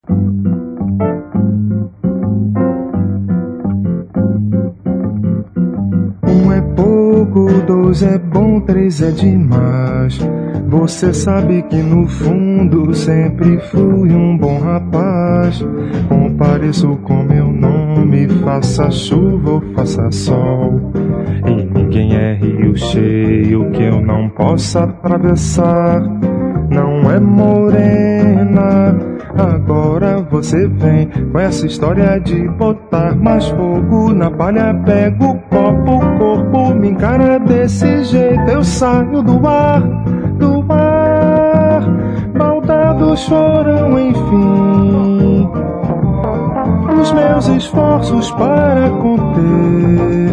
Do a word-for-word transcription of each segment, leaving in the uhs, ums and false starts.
Um é pouco, dois é bom, três é demais. Você sabe que no fundo sempre fui um bom rapaz. Compareço com meu nome, faça chuva ou faça sol. E ninguém é rio cheio que eu não possa atravessar. Não é morena, agora você vem com essa história de botar mais fogo na palha. Pego o copo, o corpo me encara desse jeito. Eu saio do ar, do ar. Maldados foram, enfim, os meus esforços para conter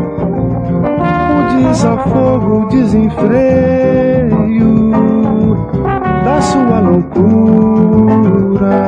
o desafogo, o desenfreio da sua loucura.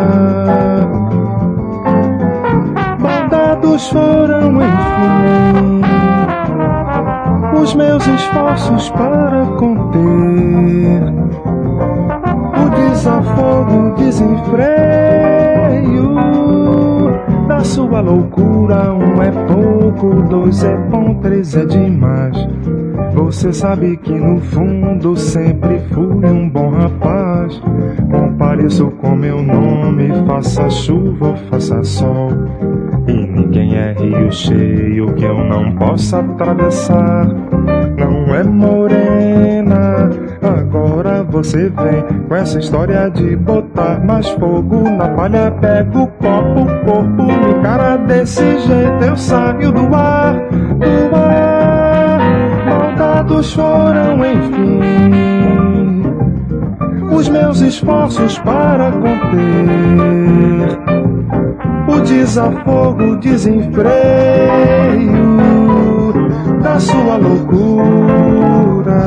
Maldados foram, enfim, os meus esforços para conter o desafogo, o desenfreio da sua loucura. Um é pouco, dois é bom, três é demais. Você sabe que no fundo sempre fui um bom rapaz. Compareço com meu nome, faça chuva ou faça sol. E ninguém é rio cheio que eu não possa atravessar. Não é morena, agora você vem com essa história de botar mais fogo na palha. Pego o copo, o corpo me encara desse jeito. Eu saio do ar, do ar. Maldados foram, enfim, os meus esforços para conter o desafogo, o desenfreio da sua loucura.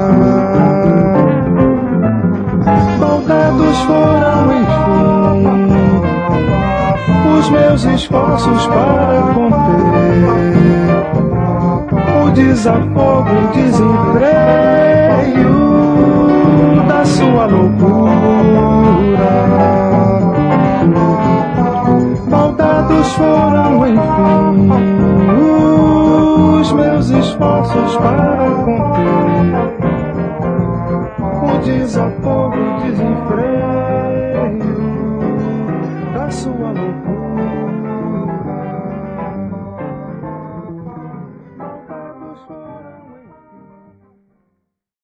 Maldados foram, enfim, os meus esforços para conter o desafogo, o desenfreio da sua loucura. Maldados foram, enfim, os meus esforços para conter o desafogo, o desenfreio da sua loucura.